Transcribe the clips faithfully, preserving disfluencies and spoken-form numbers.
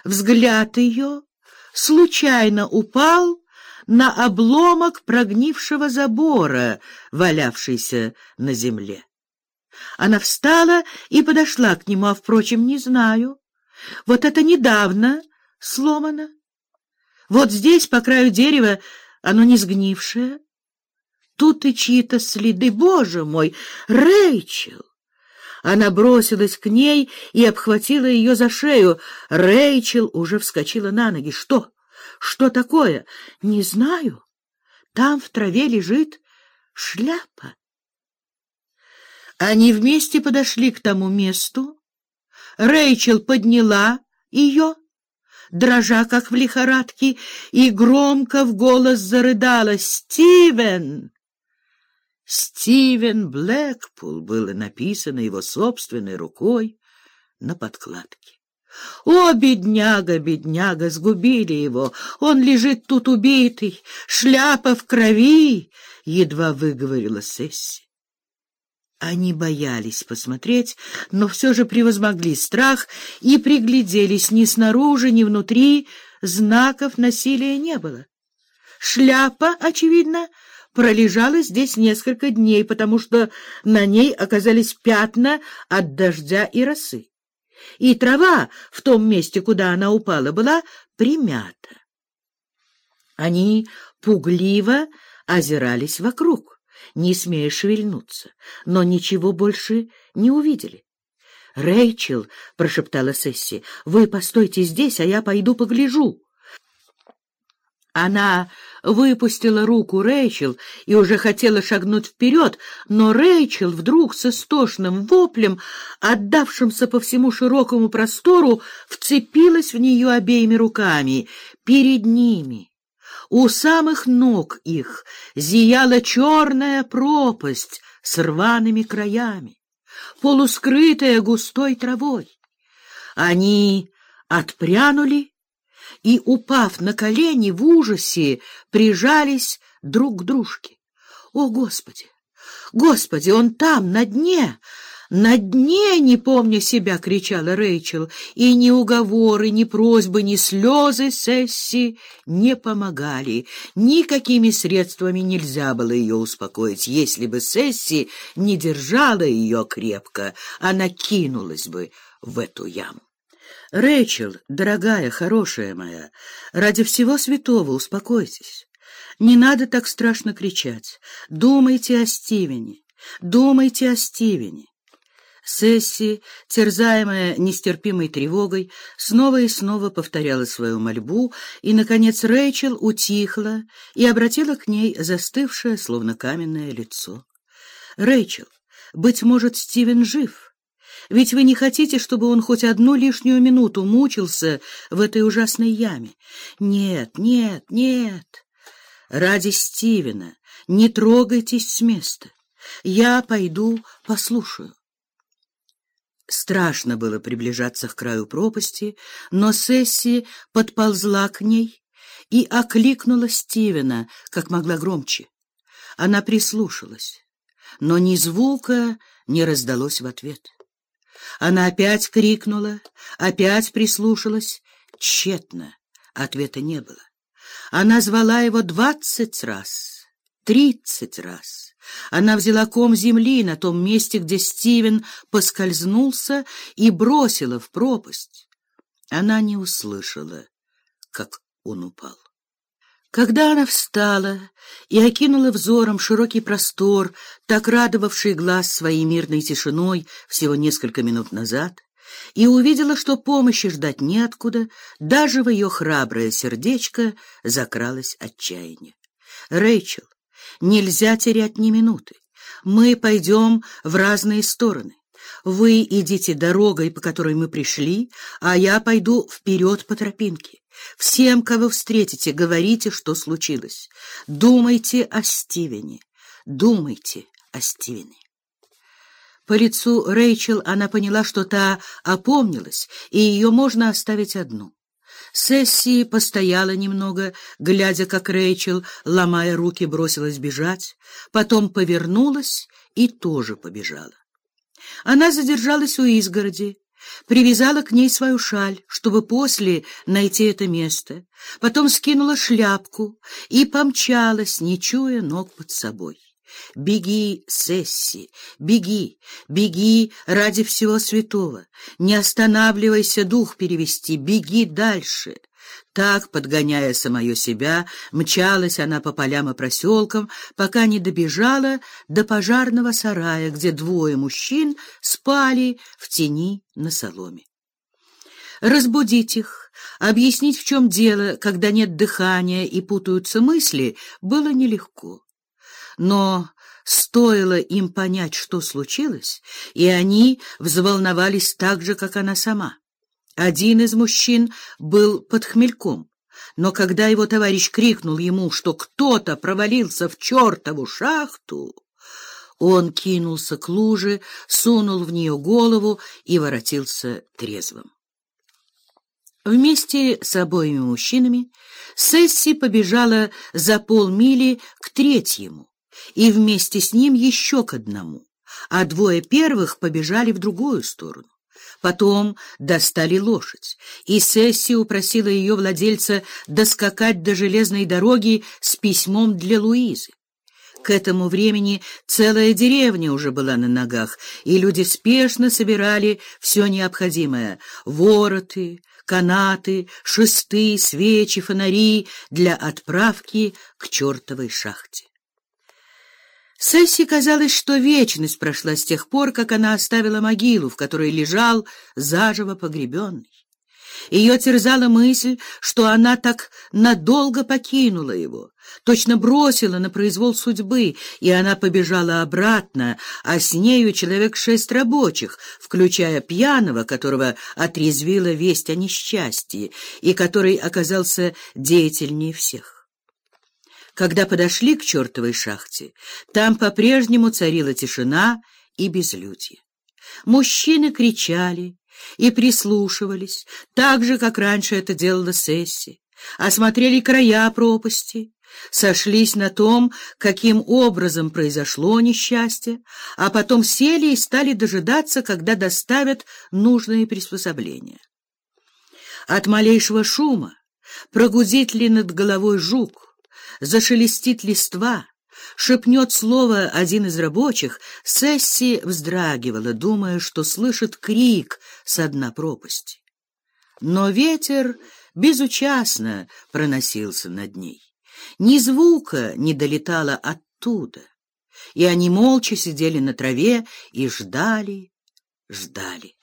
Взгляд ее случайно упал на обломок прогнившего забора, валявшийся на земле. Она встала и подошла к нему, а, впрочем, не знаю. Вот это недавно сломано. Вот здесь, по краю дерева, оно не сгнившее. Тут и чьи-то следы. Боже мой, Рэйчел! Она бросилась к ней и обхватила ее за шею. Рэйчел уже вскочила на ноги. Что? Что такое? Не знаю. Там в траве лежит шляпа. Они вместе подошли к тому месту. Рэйчел подняла ее, дрожа, как в лихорадке, и громко в голос зарыдала: «Стивен!» Стивен Блэкпул было написано его собственной рукой на подкладке. О, бедняга, бедняга, сгубили его! Он лежит тут убитый, шляпа в крови, — едва выговорила Сесси. Они боялись посмотреть, но все же превозмогли страх и пригляделись. Ни снаружи, ни внутри знаков насилия не было. Шляпа, очевидно, пролежала здесь несколько дней, потому что на ней оказались пятна от дождя и росы. И трава в том месте, куда она упала, была примята. Они пугливо озирались вокруг, не смея шевельнуться, но ничего больше не увидели. «Рэйчел», — прошептала Сесси, — «вы постойте здесь, а я пойду погляжу». Она выпустила руку Рэйчел и уже хотела шагнуть вперед, но Рэйчел вдруг с истошным воплем, отдавшимся по всему широкому простору, вцепилась в нее обеими руками. Перед ними, у самых ног их, зияла черная пропасть с рваными краями, полускрытая густой травой. Они отпрянули и, упав на колени, в ужасе прижались друг к дружке. «О, Господи! Господи, он там, на дне! На дне!» — не помня себя, кричала Рэйчел, и ни уговоры, ни просьбы, ни слезы Сесси не помогали. Никакими средствами нельзя было ее успокоить. Если бы Сесси не держала ее крепко, она кинулась бы в эту яму. «Рэйчел, дорогая, хорошая моя, ради всего святого успокойтесь. Не надо так страшно кричать. Думайте о Стивене, думайте о Стивене». Сесси, терзаемая нестерпимой тревогой, снова и снова повторяла свою мольбу, и, наконец, Рэйчел утихла и обратила к ней застывшее, словно каменное лицо. «Рэйчел, быть может, Стивен жив? Ведь вы не хотите, чтобы он хоть одну лишнюю минуту мучился в этой ужасной яме? Нет, нет, нет. Ради Стивена не трогайтесь с места. Я пойду послушаю». Страшно было приближаться к краю пропасти, но Сесси подползла к ней и окликнула Стивена как могла громче. Она прислушалась, но ни звука не раздалось в ответ. Она опять крикнула, опять прислушалась. Тщетно, ответа не было. Она звала его двадцать раз, тридцать раз. Она взяла ком земли на том месте, где Стивен поскользнулся, и бросила в пропасть. Она не услышала, как он упал. Когда она встала и окинула взором широкий простор, так радовавший глаз своей мирной тишиной всего несколько минут назад, и увидела, что помощи ждать неоткуда, даже в ее храброе сердечко закралось отчаяние. «Рэйчел, нельзя терять ни минуты. Мы пойдем в разные стороны. Вы идите дорогой, по которой мы пришли, а я пойду вперед по тропинке. Всем, кого встретите, говорите, что случилось. Думайте о Стивене. Думайте о Стивене». По лицу Рэйчел она поняла, что та опомнилась, и ее можно оставить одну. Сесси постояла немного, глядя, как Рэйчел, ломая руки, бросилась бежать, потом повернулась и тоже побежала. Она задержалась у изгороди, привязала к ней свою шаль, чтобы после найти это место, потом скинула шляпку и помчалась, не чуя ног под собой. «Беги, Сесси, беги, беги ради всего святого, не останавливайся дух перевести, беги дальше». Так, подгоняя самое себя, мчалась она по полям и проселкам, пока не добежала до пожарного сарая, где двое мужчин спали в тени на соломе. Разбудить их, объяснить, в чем дело, когда нет дыхания и путаются мысли, было нелегко. Но стоило им понять, что случилось, и они взволновались так же, как она сама. Один из мужчин был под хмельком, но когда его товарищ крикнул ему, что кто-то провалился в чертову шахту, он кинулся к луже, сунул в нее голову и воротился трезвым. Вместе с обоими мужчинами Сесси побежала за полмили к третьему, и вместе с ним еще к одному, а двое первых побежали в другую сторону. Потом достали лошадь, и Сесси упросила ее владельца доскакать до железной дороги с письмом для Луизы. К этому времени целая деревня уже была на ногах, и люди спешно собирали все необходимое — вороты, канаты, шесты, свечи, фонари для отправки к чертовой шахте. Сесси казалось, что вечность прошла с тех пор, как она оставила могилу, в которой лежал заживо погребенный. Ее терзала мысль, что она так надолго покинула его, точно бросила на произвол судьбы, и она побежала обратно, а с нею человек шесть рабочих, включая пьяного, которого отрезвила весть о несчастье, и который оказался деятельнее всех. Когда подошли к чертовой шахте, там по-прежнему царила тишина и безлюдье. Мужчины кричали и прислушивались, так же, как раньше это делала Сесси, осмотрели края пропасти, сошлись на том, каким образом произошло несчастье, а потом сели и стали дожидаться, когда доставят нужные приспособления. От малейшего шума, прогудит ли над головой жук, зашелестит листва, шепнет слово один из рабочих, Сесси вздрагивала, думая, что слышит крик со дна пропасти. Но ветер безучастно проносился над ней. Ни звука не долетало оттуда, и они молча сидели на траве и ждали, ждали.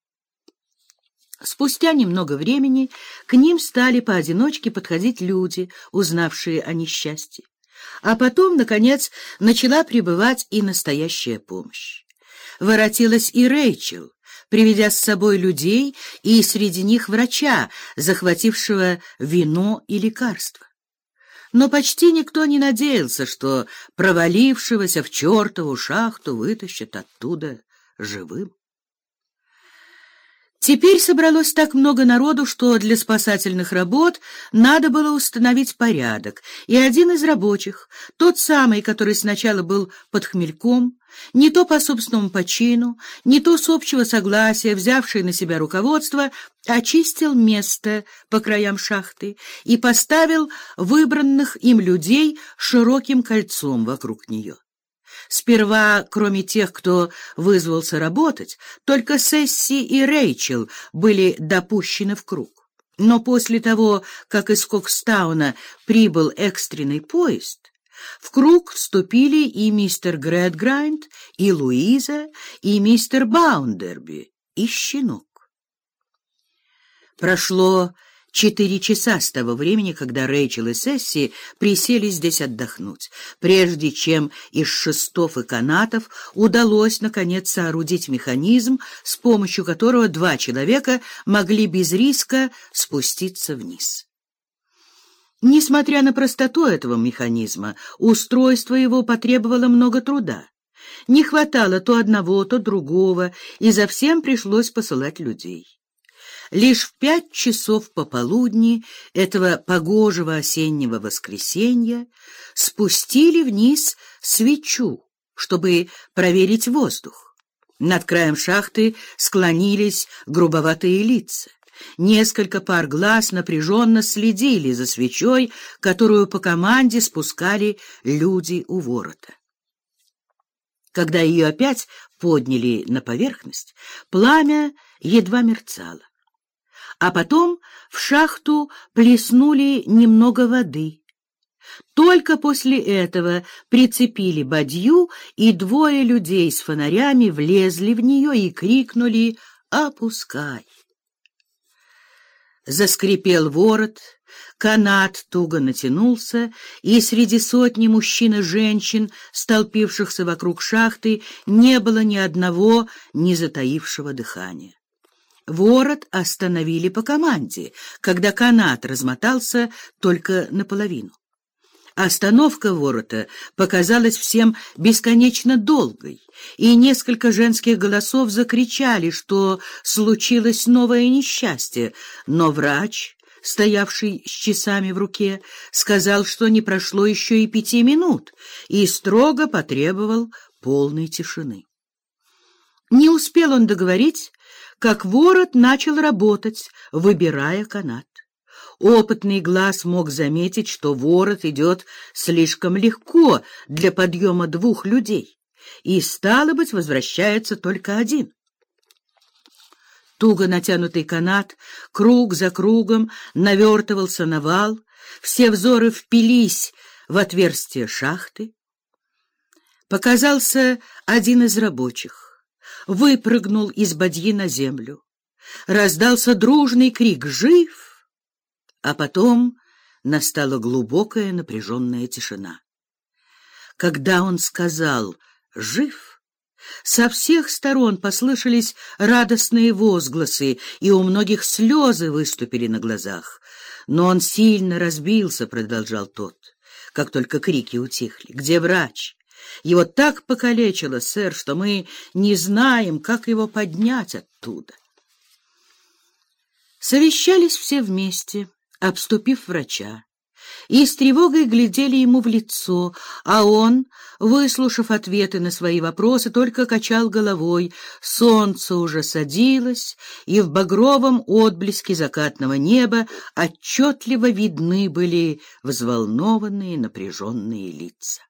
Спустя немного времени к ним стали поодиночке подходить люди, узнавшие о несчастье. А потом, наконец, начала прибывать и настоящая помощь. Воротилась и Рэйчел, приведя с собой людей и среди них врача, захватившего вино и лекарства. Но почти никто не надеялся, что провалившегося в чертову шахту вытащат оттуда живым. Теперь собралось так много народу, что для спасательных работ надо было установить порядок, и один из рабочих, тот самый, который сначала был под хмельком, не то по собственному почину, не то с общего согласия, взявший на себя руководство, очистил место по краям шахты и поставил выбранных им людей широким кольцом вокруг нее. Сперва, кроме тех, кто вызвался работать, только Сесси и Рэйчел были допущены в круг. Но после того, как из Кокстауна прибыл экстренный поезд, в круг вступили и мистер Грэдграйнд, и Луиза, и мистер Баундерби, и щенок. Прошло четыре часа с того времени, когда Рэйчел и Сесси присели здесь отдохнуть, прежде чем из шестов и канатов удалось, наконец, соорудить механизм, с помощью которого два человека могли без риска спуститься вниз. Несмотря на простоту этого механизма, устройство его потребовало много труда. Не хватало то одного, то другого, и за всем пришлось посылать людей. Лишь в пять часов пополудни этого погожего осеннего воскресенья спустили вниз свечу, чтобы проверить воздух. Над краем шахты склонились грубоватые лица. Несколько пар глаз напряженно следили за свечой, которую по команде спускали люди у ворота. Когда ее опять подняли на поверхность, пламя едва мерцало. А потом в шахту плеснули немного воды. Только после этого прицепили бадью, и двое людей с фонарями влезли в нее и крикнули «Опускай!». Заскрипел ворот, канат туго натянулся, и среди сотни мужчин и женщин, столпившихся вокруг шахты, не было ни одного, не затаившего дыхания. Ворот остановили по команде, когда канат размотался только наполовину. Остановка ворота показалась всем бесконечно долгой, и несколько женских голосов закричали, что случилось новое несчастье, но врач, стоявший с часами в руке, сказал, что не прошло еще и пяти минут, и строго потребовал полной тишины. Не успел он договорить, как ворот начал работать, выбирая канат. Опытный глаз мог заметить, что ворот идет слишком легко для подъема двух людей, и, стало быть, возвращается только один. Туго натянутый канат круг за кругом навертывался на вал, все взоры впились в отверстие шахты. Показался один из рабочих, выпрыгнул из бадьи на землю. Раздался дружный крик «Жив!», а потом настала глубокая напряженная тишина. Когда он сказал «Жив!», со всех сторон послышались радостные возгласы, и у многих слезы выступили на глазах. «Но он сильно разбился», — продолжал тот, как только крики утихли. «Где врач? Его так покалечило, сэр, что мы не знаем, как его поднять оттуда». Совещались все вместе, обступив врача, и с тревогой глядели ему в лицо, а он, выслушав ответы на свои вопросы, только качал головой. Солнце уже садилось, и в багровом отблеске закатного неба отчетливо видны были взволнованные, напряженные лица.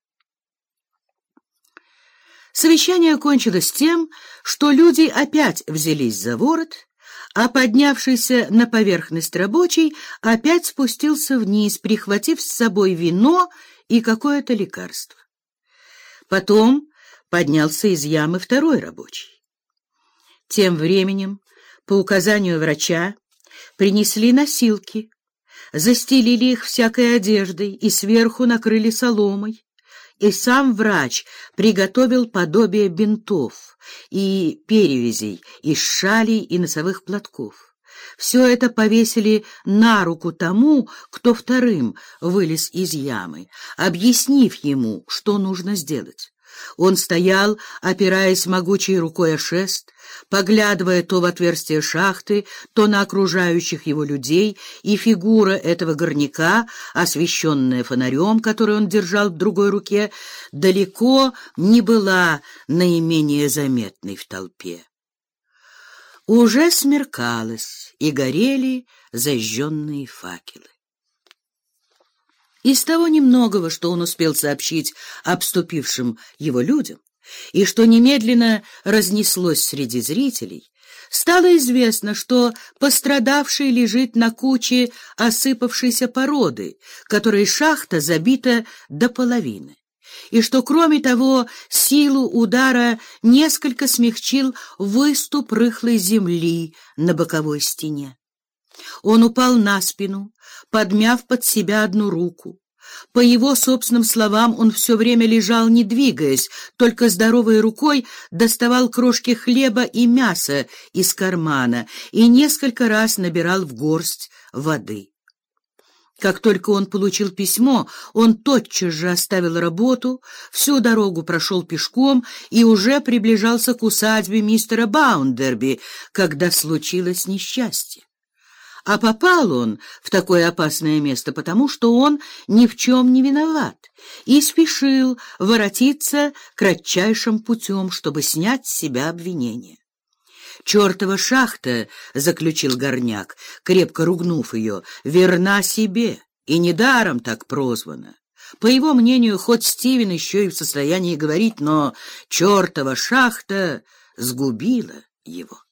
Совещание кончилось тем, что люди опять взялись за ворот, а поднявшийся на поверхность рабочий опять спустился вниз, прихватив с собой вино и какое-то лекарство. Потом поднялся из ямы второй рабочий. Тем временем, по указанию врача, принесли носилки, застелили их всякой одеждой и сверху накрыли соломой. И сам врач приготовил подобие бинтов и перевязей из шалей и носовых платков. Все это повесили на руку тому, кто вторым вылез из ямы, объяснив ему, что нужно сделать. Он стоял, опираясь могучей рукой о шест, поглядывая то в отверстие шахты, то на окружающих его людей, и фигура этого горняка, освещенная фонарем, который он держал в другой руке, далеко не была наименее заметной в толпе. Уже смеркалось, и горели зажженные факелы. Из того немногого, что он успел сообщить обступившим его людям, и что немедленно разнеслось среди зрителей, стало известно, что пострадавший лежит на куче осыпавшейся породы, которой шахта забита до половины, и что, кроме того, силу удара несколько смягчил выступ рыхлой земли на боковой стене. Он упал на спину, подмяв под себя одну руку. По его собственным словам, он все время лежал, не двигаясь, только здоровой рукой доставал крошки хлеба и мяса из кармана и несколько раз набирал в горсть воды. Как только он получил письмо, он тотчас же оставил работу, всю дорогу прошел пешком и уже приближался к усадьбе мистера Баундерби, когда случилось несчастье. А попал он в такое опасное место, потому что он ни в чем не виноват и спешил воротиться кратчайшим путем, чтобы снять с себя обвинение. «Чертова шахта», — заключил горняк, крепко ругнув ее, — «верна себе, и недаром так прозвана. По его мнению, хоть Стивен еще и в состоянии говорить, но чертова шахта сгубила его».